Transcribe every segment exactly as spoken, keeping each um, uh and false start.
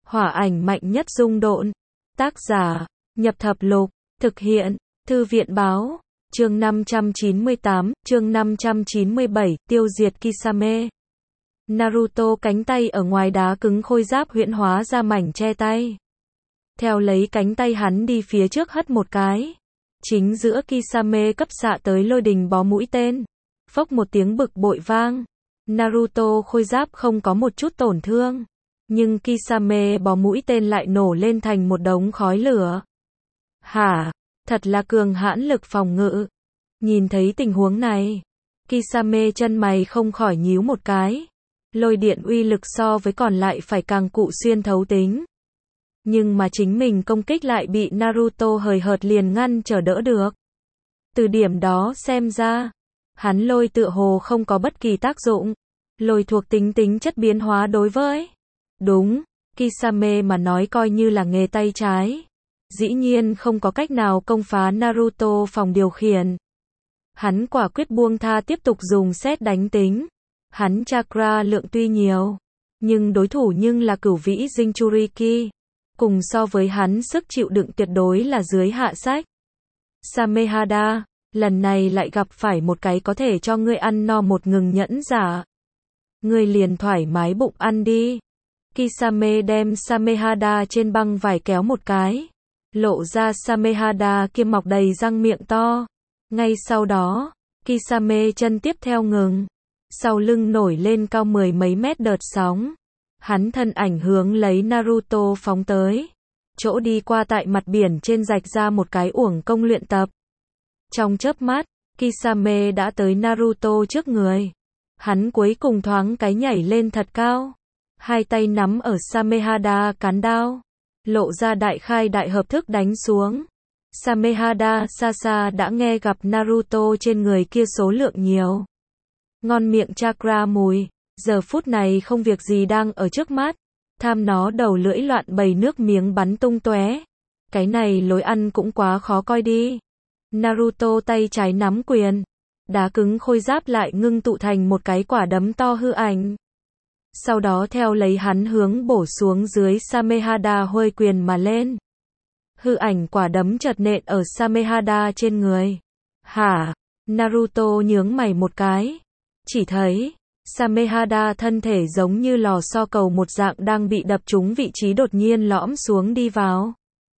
Hỏa ảnh mạnh nhất dung độn. Tác giả, Nhập Thập Lục, thực hiện, Thư viện báo, chương năm trăm chín mươi tám, chương năm trăm chín mươi bảy, tiêu diệt Kisame. Naruto cánh tay ở ngoài đá cứng khôi giáp huyễn hóa ra mảnh che tay. Theo lấy cánh tay hắn đi phía trước hất một cái. Chính giữa Kisame cấp xạ tới lôi đình bó mũi tên. Phốc một tiếng bực bội vang. Naruto khôi giáp không có một chút tổn thương. Nhưng Kisame bó mũi tên lại nổ lên thành một đống khói lửa. Hả? Thật là cường hãn lực phòng ngự. Nhìn thấy tình huống này, Kisame chân mày không khỏi nhíu một cái. Lôi điện uy lực so với còn lại phải càng cụ xuyên thấu tính. Nhưng mà chính mình công kích lại bị Naruto hời hợt liền ngăn trở đỡ được. Từ điểm đó xem ra, hắn lôi tựa hồ không có bất kỳ tác dụng. Lôi thuộc tính tính chất biến hóa đối với. Đúng, Kisame mà nói coi như là nghề tay trái. Dĩ nhiên không có cách nào công phá Naruto phòng điều khiển. Hắn quả quyết buông tha tiếp tục dùng xét đánh tính. Hắn chakra lượng tuy nhiều, nhưng đối thủ nhưng là cửu vĩ Jinchuriki. Cùng so với hắn sức chịu đựng tuyệt đối là dưới hạ sách. Samehada, lần này lại gặp phải một cái có thể cho ngươi ăn no một ngừng nhẫn giả. Ngươi liền thoải mái bụng ăn đi. Kisame đem Samehada trên băng vải kéo một cái. Lộ ra Samehada kia mọc đầy răng miệng to. Ngay sau đó, Kisame chân tiếp theo ngừng. Sau lưng nổi lên cao mười mấy mét đợt sóng. Hắn thân ảnh hướng lấy Naruto phóng tới. Chỗ đi qua tại mặt biển trên rạch ra một cái uổng công luyện tập. Trong chớp mắt, Kisame đã tới Naruto trước người. Hắn cuối cùng thoáng cái nhảy lên thật cao. Hai tay nắm ở Samehada cán đao. Lộ ra đại khai đại hợp thức đánh xuống. Samehada xa xa đã nghe gặp Naruto trên người kia số lượng nhiều. Ngon miệng chakra mùi. Giờ phút này không việc gì đang ở trước mắt. Tham nó đầu lưỡi loạn bầy nước miếng bắn tung tóe. Cái này lối ăn cũng quá khó coi đi. Naruto tay trái nắm quyền. Đá cứng khôi giáp lại ngưng tụ thành một cái quả đấm to hư ảnh. Sau đó theo lấy hắn hướng bổ xuống dưới Samehada huôi quyền mà lên. Hư ảnh quả đấm chợt nện ở Samehada trên người. Hả? Naruto nhướng mày một cái. Chỉ thấy Samehada thân thể giống như lò xo cầu một dạng đang bị đập trúng vị trí đột nhiên lõm xuống đi vào.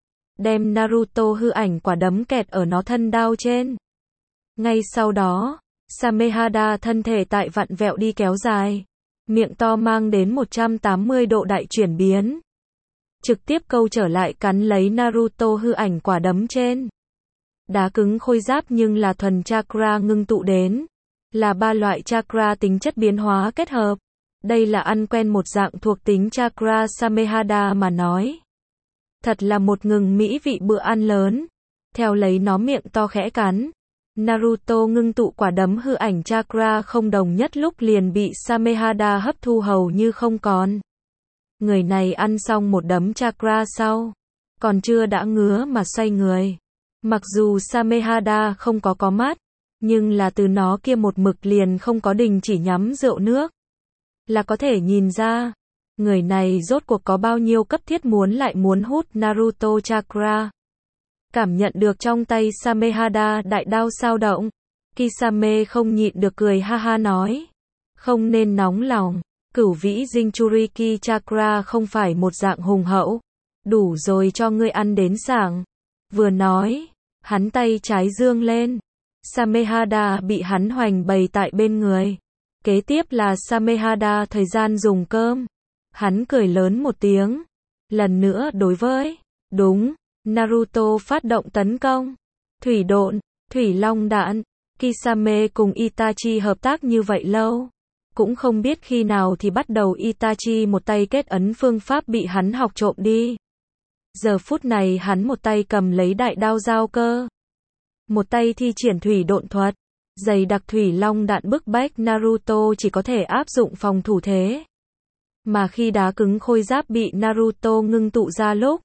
Đem Naruto hư ảnh quả đấm kẹt ở nó thân đao trên. Ngay sau đó, Samehada thân thể tại vặn vẹo đi kéo dài. Miệng to mang đến một trăm tám mươi độ đại chuyển biến. Trực tiếp câu trở lại cắn lấy Naruto hư ảnh quả đấm trên. Đá cứng khôi giáp nhưng là thuần chakra ngưng tụ đến. Là ba loại chakra tính chất biến hóa kết hợp. Đây là ăn quen một dạng thuộc tính chakra Samehada mà nói. Thật là một ngừng mỹ vị bữa ăn lớn. Theo lấy nó miệng to khẽ cắn. Naruto ngưng tụ quả đấm hư ảnh chakra không đồng nhất lúc liền bị Samehada hấp thu hầu như không còn. Người này ăn xong một đấm chakra sau. Còn chưa đã ngứa mà xoay người. Mặc dù Samehada không có có mắt. Nhưng là từ nó kia một mực liền không có đình chỉ nhắm rượu nước. Là có thể nhìn ra. Người này rốt cuộc có bao nhiêu cấp thiết muốn lại muốn hút Naruto chakra. Cảm nhận được trong tay Samehada đại đao sao động. Kisame không nhịn được cười ha ha nói. Không nên nóng lòng. Cửu vĩ Jinchuriki chakra không phải một dạng hùng hậu. Đủ rồi cho ngươi ăn đến sảng. Vừa nói, hắn tay trái dương lên. Samehada bị hắn hoành bày tại bên người. Kế tiếp là Samehada thời gian dùng cơm. Hắn cười lớn một tiếng. Lần nữa đối với. Đúng. Naruto phát động tấn công. Thủy độn, thủy long đạn. Kisame cùng Itachi hợp tác như vậy lâu. Cũng không biết khi nào thì bắt đầu Itachi một tay kết ấn phương pháp bị hắn học trộm đi. Giờ phút này hắn một tay cầm lấy đại đao giao cơ. Một tay thi triển thủy độn thuật. Dày đặc thủy long đạn bức bách Naruto chỉ có thể áp dụng phòng thủ thế. Mà khi đá cứng khôi giáp bị Naruto ngưng tụ ra lúc.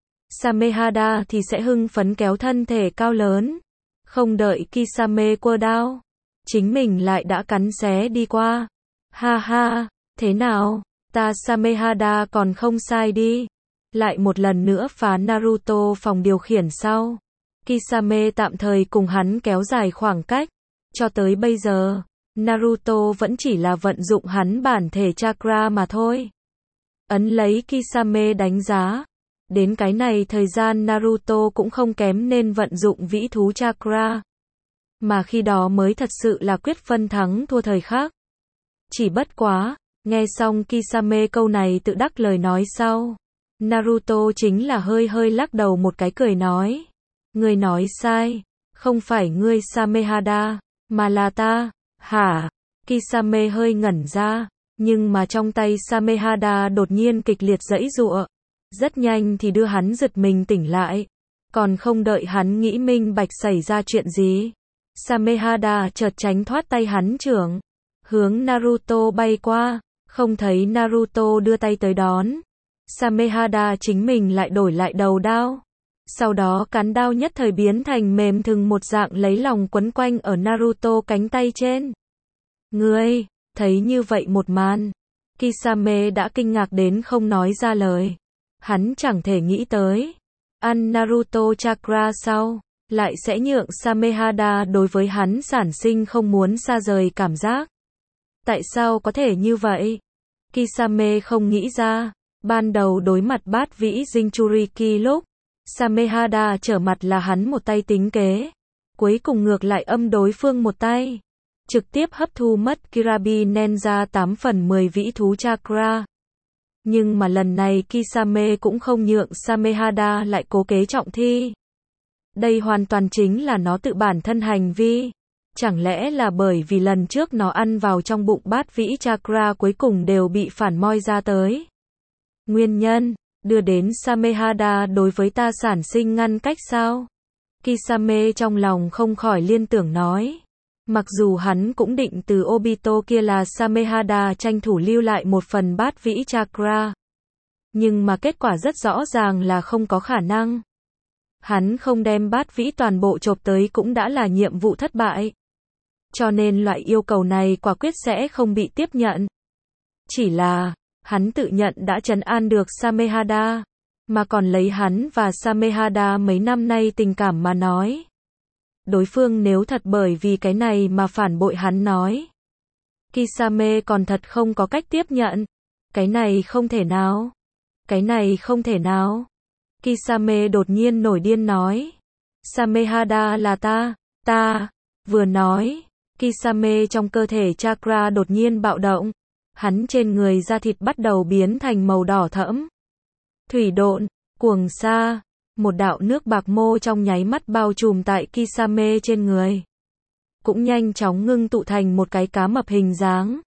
Samehada thì sẽ hưng phấn kéo thân thể cao lớn. Không đợi Kisame quơ đao. Chính mình lại đã cắn xé đi qua. Ha ha, thế nào? Ta Samehada còn không sai đi. Lại một lần nữa phá Naruto phòng điều khiển sau. Kisame tạm thời cùng hắn kéo dài khoảng cách. Cho tới bây giờ, Naruto vẫn chỉ là vận dụng hắn bản thể chakra mà thôi. Ấn lấy Kisame đánh giá. Đến cái này thời gian Naruto cũng không kém nên vận dụng vĩ thú chakra. Mà khi đó mới thật sự là quyết phân thắng thua thời khắc. Chỉ bất quá, nghe xong Kisame câu này tự đắc lời nói sau. Naruto chính là hơi hơi lắc đầu một cái cười nói. Ngươi nói sai, không phải ngươi Samehada, mà là ta, hả? Kisame hơi ngẩn ra, nhưng mà trong tay Samehada đột nhiên kịch liệt giãy giụa. Rất nhanh thì đưa hắn giật mình tỉnh lại. Còn không đợi hắn nghĩ minh bạch xảy ra chuyện gì. Samehada chợt tránh thoát tay hắn chưởng. Hướng Naruto bay qua, không thấy Naruto đưa tay tới đón. Samehada chính mình lại đổi lại đầu đao. Sau đó cán đao nhất thời biến thành mềm thừng một dạng lấy lòng quấn quanh ở Naruto cánh tay trên. Ngươi, thấy như vậy một màn. Kisame đã kinh ngạc đến không nói ra lời. Hắn chẳng thể nghĩ tới. Ăn Naruto chakra sau, lại sẽ nhượng Samehada đối với hắn sản sinh không muốn xa rời cảm giác. Tại sao có thể như vậy? Kisame không nghĩ ra. Ban đầu đối mặt bát vĩ Jinchuriki lúc, Samehada trở mặt là hắn một tay tính kế. Cuối cùng ngược lại âm đối phương một tay. Trực tiếp hấp thu mất Kirabi Nenja tám phần mười vĩ thú chakra. Nhưng mà lần này Kisame cũng không nhượng Samehada lại cố kế trọng thi. Đây hoàn toàn chính là nó tự bản thân hành vi. Chẳng lẽ là bởi vì lần trước nó ăn vào trong bụng bát vĩ chakra cuối cùng đều bị phản moi ra tới. Nguyên nhân, đưa đến Samehada đối với ta sản sinh ngăn cách sao? Kisame trong lòng không khỏi liên tưởng nói. Mặc dù hắn cũng định từ Obito kia là Samehada tranh thủ lưu lại một phần bát vĩ chakra. Nhưng mà kết quả rất rõ ràng là không có khả năng. Hắn không đem bát vĩ toàn bộ chộp tới cũng đã là nhiệm vụ thất bại. Cho nên loại yêu cầu này quả quyết sẽ không bị tiếp nhận. Chỉ là, hắn tự nhận đã trấn an được Samehada, mà còn lấy hắn và Samehada mấy năm nay tình cảm mà nói. Đối phương nếu thật bởi vì cái này mà phản bội hắn nói. Kisame còn thật không có cách tiếp nhận. Cái này không thể nào. Cái này không thể nào. Kisame đột nhiên nổi điên nói. Samehada là ta, ta, vừa nói. Kisame trong cơ thể chakra đột nhiên bạo động. Hắn trên người da thịt bắt đầu biến thành màu đỏ thẫm. Thủy độn, cuồng sa, một đạo nước bạc mô trong nháy mắt bao trùm tại Kisame trên người. Cũng nhanh chóng ngưng tụ thành một cái cá mập hình dáng.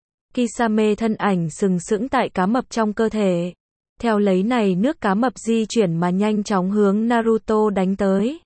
Kisame thân ảnh sừng sững tại cá mập trong cơ thể. Theo lấy này nước cá mập di chuyển mà nhanh chóng hướng Naruto đánh tới.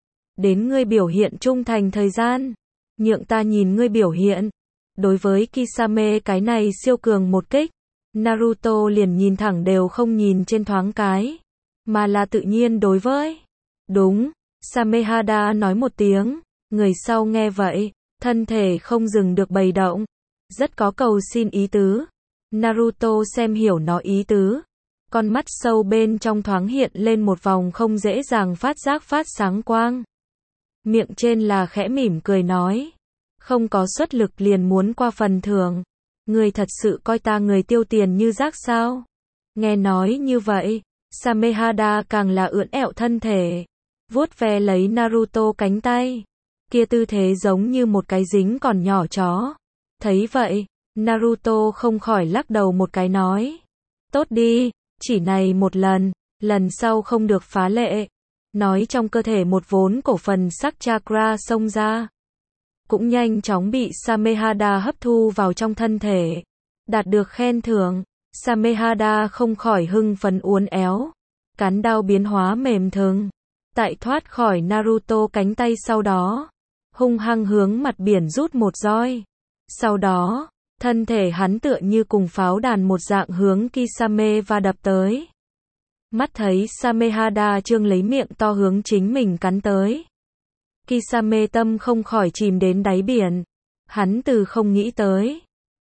Đến ngươi biểu hiện trung thành thời gian. Nhượng ta nhìn ngươi biểu hiện. Đối với Kisame cái này siêu cường một kích, Naruto liền nhìn thẳng đều không nhìn trên thoáng cái, mà là tự nhiên đối với. Đúng, Samehada nói một tiếng, người sau nghe vậy, thân thể không dừng được bày động, rất có cầu xin ý tứ. Naruto xem hiểu nó ý tứ, con mắt sâu bên trong thoáng hiện lên một vòng không dễ dàng phát giác phát sáng quang. Miệng trên là khẽ mỉm cười nói. Không có xuất lực liền muốn qua phần thưởng. Người thật sự coi ta người tiêu tiền như rác sao? Nghe nói như vậy, Samehada càng là ưỡn ẹo thân thể, vuốt ve lấy Naruto cánh tay. Kia tư thế giống như một cái dính còn nhỏ chó. Thấy vậy, Naruto không khỏi lắc đầu một cái nói. Tốt đi, chỉ này một lần, lần sau không được phá lệ. Nói trong cơ thể một vốn cổ phần sắc chakra xông ra. Cũng nhanh chóng bị Samehada hấp thu vào trong thân thể. Đạt được khen thưởng, Samehada không khỏi hưng phấn uốn éo. Cán đao biến hóa mềm thừng. Tại thoát khỏi Naruto cánh tay sau đó. Hung hăng hướng mặt biển rút một roi. Sau đó, thân thể hắn tựa như cùng pháo đàn một dạng hướng Kisame và đập tới. Mắt thấy Samehada trương lấy miệng to hướng chính mình cắn tới. Kisame tâm không khỏi chìm đến đáy biển. Hắn từ không nghĩ tới.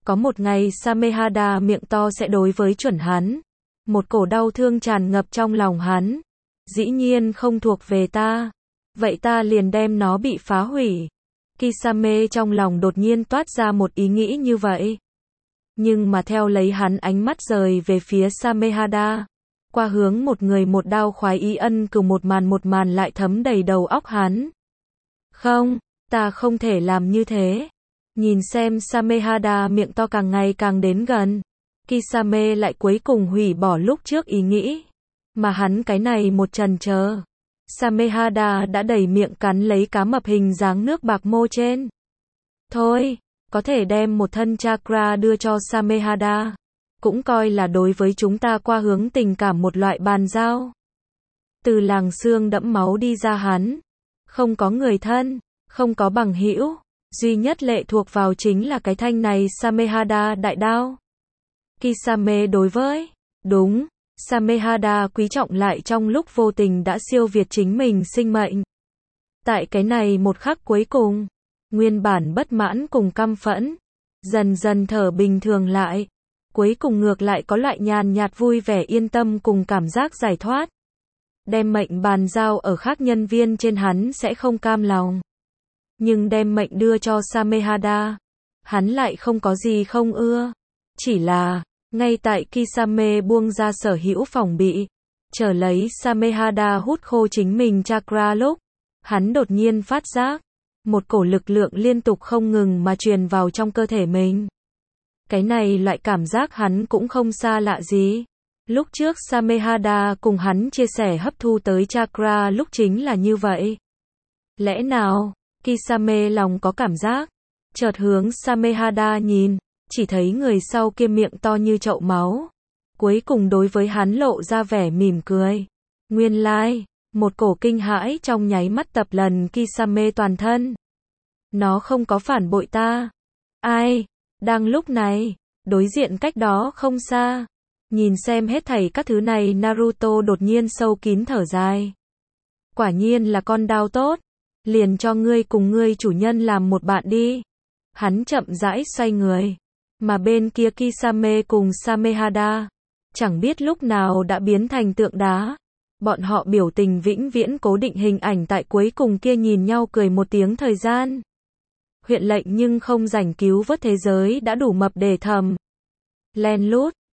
Có một ngày Samehada miệng to sẽ đối với chuẩn hắn. Một cổ đau thương tràn ngập trong lòng hắn. Dĩ nhiên không thuộc về ta. Vậy ta liền đem nó bị phá hủy. Kisame trong lòng đột nhiên toát ra một ý nghĩ như vậy. Nhưng mà theo lấy hắn ánh mắt rời về phía Samehada. Qua hướng một người một đao khoái ý ân cửu một màn một màn lại thấm đầy đầu óc hắn. Không, ta không thể làm như thế. Nhìn xem Samehada miệng to càng ngày càng đến gần. Kisame lại cuối cùng hủy bỏ lúc trước ý nghĩ. Mà hắn cái này một chần chờ. Samehada đã đẩy miệng cắn lấy cá mập hình dáng nước bạc mô trên. Thôi, có thể đem một thân chakra đưa cho Samehada. Cũng coi là đối với chúng ta qua hướng tình cảm một loại bàn giao. Từ làng xương đẫm máu đi ra hắn. Không có người thân, không có bằng hữu. Duy nhất lệ thuộc vào chính là cái thanh này Samehada đại đao. Kisame đối với, đúng, Samehada quý trọng lại trong lúc vô tình đã siêu việt chính mình sinh mệnh. Tại cái này một khắc cuối cùng, nguyên bản bất mãn cùng căm phẫn, dần dần thở bình thường lại. Cuối cùng ngược lại có loại nhàn nhạt vui vẻ yên tâm cùng cảm giác giải thoát. Đem mệnh bàn giao ở khác nhân viên trên hắn sẽ không cam lòng. Nhưng đem mệnh đưa cho Samehada, hắn lại không có gì không ưa. Chỉ là, ngay tại Kisame buông ra sở hữu phòng bị, chờ lấy Samehada hút khô chính mình chakra lúc, hắn đột nhiên phát giác, một cổ lực lượng liên tục không ngừng mà truyền vào trong cơ thể mình. Cái này loại cảm giác hắn cũng không xa lạ gì. Lúc trước Samehada cùng hắn chia sẻ hấp thu tới chakra lúc chính là như vậy. Lẽ nào, Kisame lòng có cảm giác, chợt hướng Samehada nhìn, chỉ thấy người sau kia miệng to như chậu máu. Cuối cùng đối với hắn lộ ra vẻ mỉm cười. Nguyên lai, like, một cổ kinh hãi trong nháy mắt tập lần Kisame toàn thân. Nó không có phản bội ta. Ai? Đang lúc này, đối diện cách đó không xa. Nhìn xem hết thảy các thứ này Naruto đột nhiên sâu kín thở dài. Quả nhiên là con đao tốt. Liền cho ngươi cùng ngươi chủ nhân làm một bạn đi. Hắn chậm rãi xoay người. Mà bên kia Kisame cùng Samehada, chẳng biết lúc nào đã biến thành tượng đá. Bọn họ biểu tình vĩnh viễn cố định hình ảnh tại cuối cùng kia nhìn nhau cười một tiếng thời gian. Huyện lệnh nhưng không rảnh cứu vớt thế giới đã đủ mập để thầm. Len lút,